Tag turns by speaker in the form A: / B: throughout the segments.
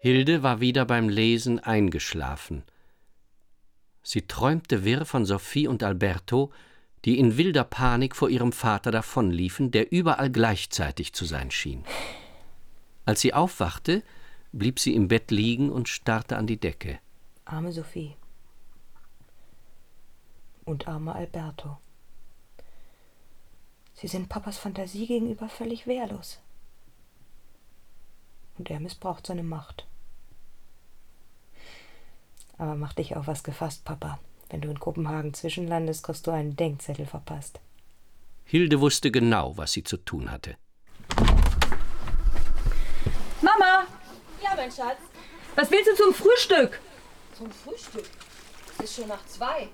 A: Hilde war wieder beim Lesen eingeschlafen. Sie träumte wirr von Sophie und Alberto, die in wilder Panik vor ihrem Vater davonliefen, der überall gleichzeitig zu sein schien. Als sie aufwachte, blieb sie im Bett liegen und starrte an die Decke.
B: Arme Sophie. Und armer Alberto. Sie sind Papas Fantasie gegenüber völlig wehrlos. Und er missbraucht seine Macht. Aber mach dich auf was gefasst, Papa. Wenn du in Kopenhagen zwischenlandest, kriegst du einen Denkzettel verpasst.
A: Hilde wusste genau, was sie zu tun hatte.
B: Mama!
C: Ja, mein Schatz.
B: Was willst du zum Frühstück?
C: Zum Frühstück? Es ist schon nach 2.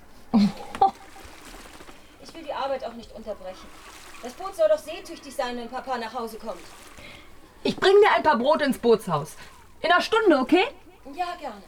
C: Ich will die Arbeit auch nicht unterbrechen. Das Boot soll doch seetüchtig sein, wenn Papa nach Hause kommt.
B: Ich bring dir ein paar Brot ins Bootshaus. In einer Stunde, okay?
C: Ja, gerne.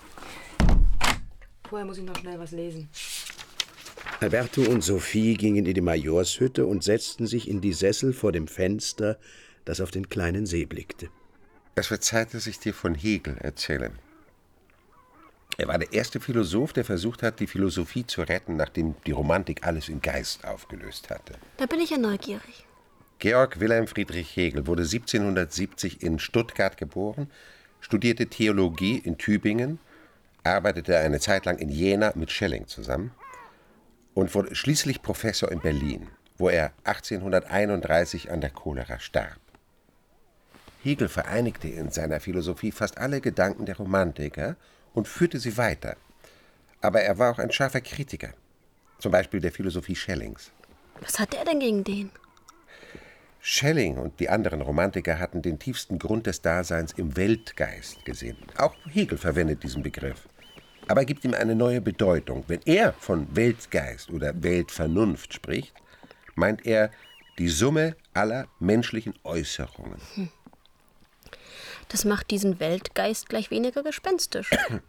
B: Vorher muss ich noch schnell was lesen.
D: Alberto und Sophie gingen in die Majorshütte und setzten sich in die Sessel vor dem Fenster, das auf den kleinen See blickte.
E: Es wird Zeit, dass ich dir von Hegel erzähle. Er war der erste Philosoph, der versucht hat, die Philosophie zu retten, nachdem die Romantik alles im Geist aufgelöst hatte.
F: Da bin ich ja neugierig.
E: Georg Wilhelm Friedrich Hegel wurde 1770 in Stuttgart geboren, studierte Theologie in Tübingen, arbeitete eine Zeit lang in Jena mit Schelling zusammen und wurde schließlich Professor in Berlin, wo er 1831 an der Cholera starb. Hegel vereinigte in seiner Philosophie fast alle Gedanken der Romantiker und führte sie weiter. Aber er war auch ein scharfer Kritiker, zum Beispiel der Philosophie Schellings.
F: Was hat er denn gegen den?
E: Schelling und die anderen Romantiker hatten den tiefsten Grund des Daseins im Weltgeist gesehen. Auch Hegel verwendet diesen Begriff. Aber er gibt ihm eine neue Bedeutung. Wenn er von Weltgeist oder Weltvernunft spricht, meint er die Summe aller menschlichen Äußerungen.
F: Das macht diesen Weltgeist gleich weniger gespenstisch.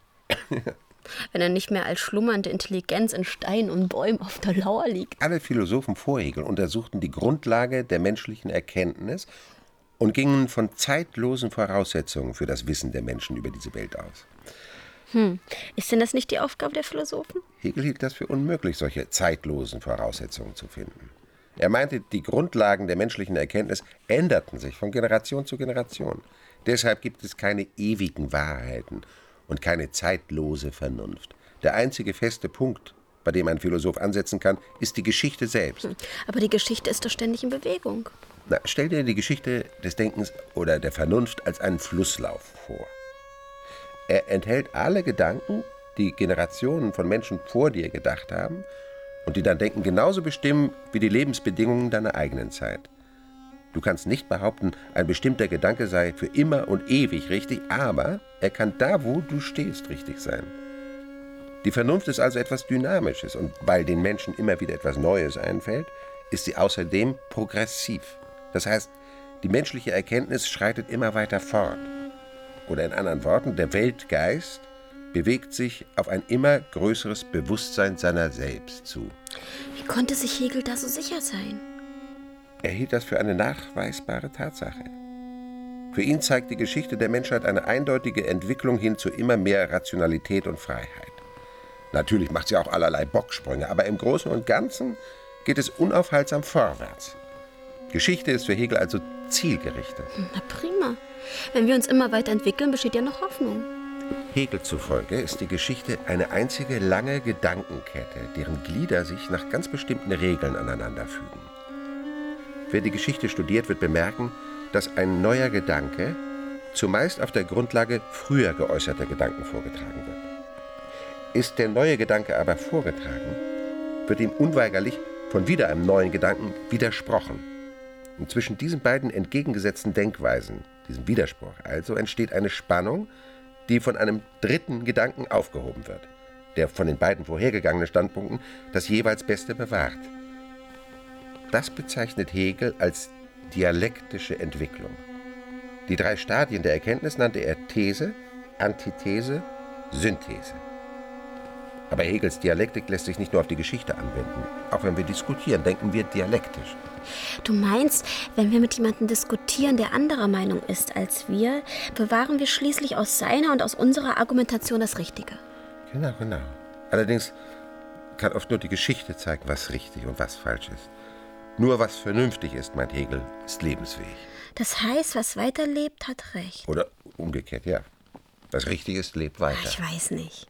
F: Wenn er nicht mehr als schlummernde Intelligenz in Steinen und Bäumen auf der Lauer liegt.
E: Alle Philosophen vor Hegel untersuchten die Grundlage der menschlichen Erkenntnis und gingen von zeitlosen Voraussetzungen für das Wissen der Menschen über diese Welt aus.
F: Ist denn das nicht die Aufgabe der Philosophen?
E: Hegel hielt das für unmöglich, solche zeitlosen Voraussetzungen zu finden. Er meinte, die Grundlagen der menschlichen Erkenntnis änderten sich von Generation zu Generation. Deshalb gibt es keine ewigen Wahrheiten und keine zeitlose Vernunft. Der einzige feste Punkt, bei dem ein Philosoph ansetzen kann, ist die Geschichte selbst.
F: Aber die Geschichte ist doch ständig in Bewegung.
E: Na, stell dir die Geschichte des Denkens oder der Vernunft als einen Flusslauf vor. Er enthält alle Gedanken, die Generationen von Menschen vor dir gedacht haben und die dein Denken genauso bestimmen wie die Lebensbedingungen deiner eigenen Zeit. Du kannst nicht behaupten, ein bestimmter Gedanke sei für immer und ewig richtig, aber er kann da, wo du stehst, richtig sein. Die Vernunft ist also etwas Dynamisches und weil den Menschen immer wieder etwas Neues einfällt, ist sie außerdem progressiv. Das heißt, die menschliche Erkenntnis schreitet immer weiter fort. Oder in anderen Worten, der Weltgeist bewegt sich auf ein immer größeres Bewusstsein seiner selbst zu.
F: Wie konnte sich Hegel da so sicher sein?
E: Er hielt das für eine nachweisbare Tatsache. Für ihn zeigt die Geschichte der Menschheit eine eindeutige Entwicklung hin zu immer mehr Rationalität und Freiheit. Natürlich macht sie auch allerlei Bocksprünge, aber im Großen und Ganzen geht es unaufhaltsam vorwärts. Geschichte ist für Hegel also zielgerichtet.
F: Na prima. Wenn wir uns immer weiterentwickeln, besteht ja noch Hoffnung.
E: Hegel zufolge ist die Geschichte eine einzige lange Gedankenkette, deren Glieder sich nach ganz bestimmten Regeln aneinander fügen. Wer die Geschichte studiert, wird bemerken, dass ein neuer Gedanke zumeist auf der Grundlage früher geäußerter Gedanken vorgetragen wird. Ist der neue Gedanke aber vorgetragen, wird ihm unweigerlich von wieder einem neuen Gedanken widersprochen. Und zwischen diesen beiden entgegengesetzten Denkweisen, diesem Widerspruch also, entsteht eine Spannung, die von einem dritten Gedanken aufgehoben wird, der von den beiden vorhergegangenen Standpunkten das jeweils Beste bewahrt. Das bezeichnet Hegel als dialektische Entwicklung. Die 3 Stadien der Erkenntnis nannte er These, Antithese, Synthese. Aber Hegels Dialektik lässt sich nicht nur auf die Geschichte anwenden. Auch wenn wir diskutieren, denken wir dialektisch.
F: Du meinst, wenn wir mit jemandem diskutieren, der anderer Meinung ist als wir, bewahren wir schließlich aus seiner und aus unserer Argumentation das Richtige.
E: Genau. Allerdings kann oft nur die Geschichte zeigen, was richtig und was falsch ist. Nur was vernünftig ist, meint Hegel, ist lebensfähig.
F: Das heißt, was weiterlebt, hat Recht.
E: Oder umgekehrt, ja. Was richtig ist, lebt weiter.
F: Ich weiß nicht.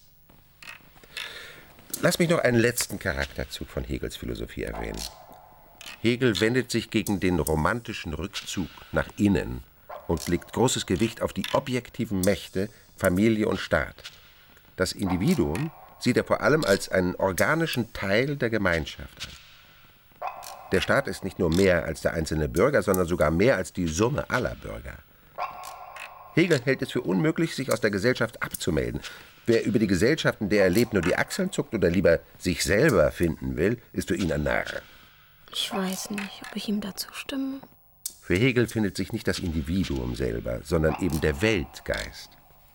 E: Lass mich noch einen letzten Charakterzug von Hegels Philosophie erwähnen. Hegel wendet sich gegen den romantischen Rückzug nach innen und legt großes Gewicht auf die objektiven Mächte Familie und Staat. Das Individuum sieht er vor allem als einen organischen Teil der Gemeinschaft an. Der Staat ist nicht nur mehr als der einzelne Bürger, sondern sogar mehr als die Summe aller Bürger. Hegel hält es für unmöglich, sich aus der Gesellschaft abzumelden. Wer über die Gesellschaft, in der er lebt, nur die Achseln zuckt oder lieber sich selber finden will, ist für ihn ein Narr.
F: Ich weiß nicht, ob ich ihm dazu stimme.
E: Für Hegel findet sich nicht das Individuum selber, sondern eben der Weltgeist.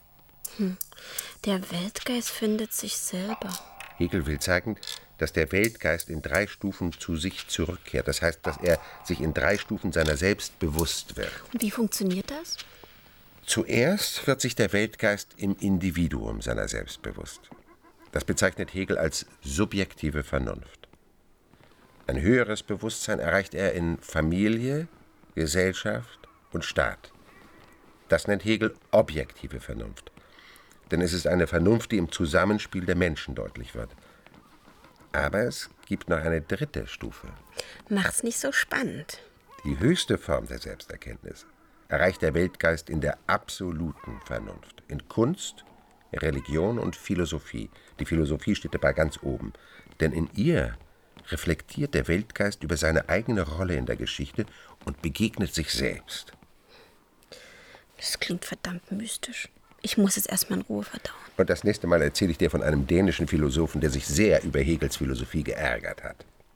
F: Der Weltgeist findet sich selber.
E: Hegel will zeigen, dass der Weltgeist in 3 Stufen zu sich zurückkehrt. Das heißt, dass er sich in 3 Stufen seiner selbst bewusst wird.
F: Und wie funktioniert das?
E: Zuerst wird sich der Weltgeist im Individuum seiner selbst bewusst. Das bezeichnet Hegel als subjektive Vernunft. Ein höheres Bewusstsein erreicht er in Familie, Gesellschaft und Staat. Das nennt Hegel objektive Vernunft. Denn es ist eine Vernunft, die im Zusammenspiel der Menschen deutlich wird. Aber es gibt noch eine 3. Stufe.
F: Macht's nicht so spannend.
E: Die höchste Form der Selbsterkenntnis erreicht der Weltgeist in der absoluten Vernunft. In Kunst, Religion und Philosophie. Die Philosophie steht dabei ganz oben. Denn in ihr reflektiert der Weltgeist über seine eigene Rolle in der Geschichte und begegnet sich selbst.
F: Das klingt verdammt mystisch. Ich muss es erstmal in Ruhe verdauen.
E: Und das nächste Mal erzähle ich dir von einem dänischen Philosophen, der sich sehr über Hegels Philosophie geärgert hat.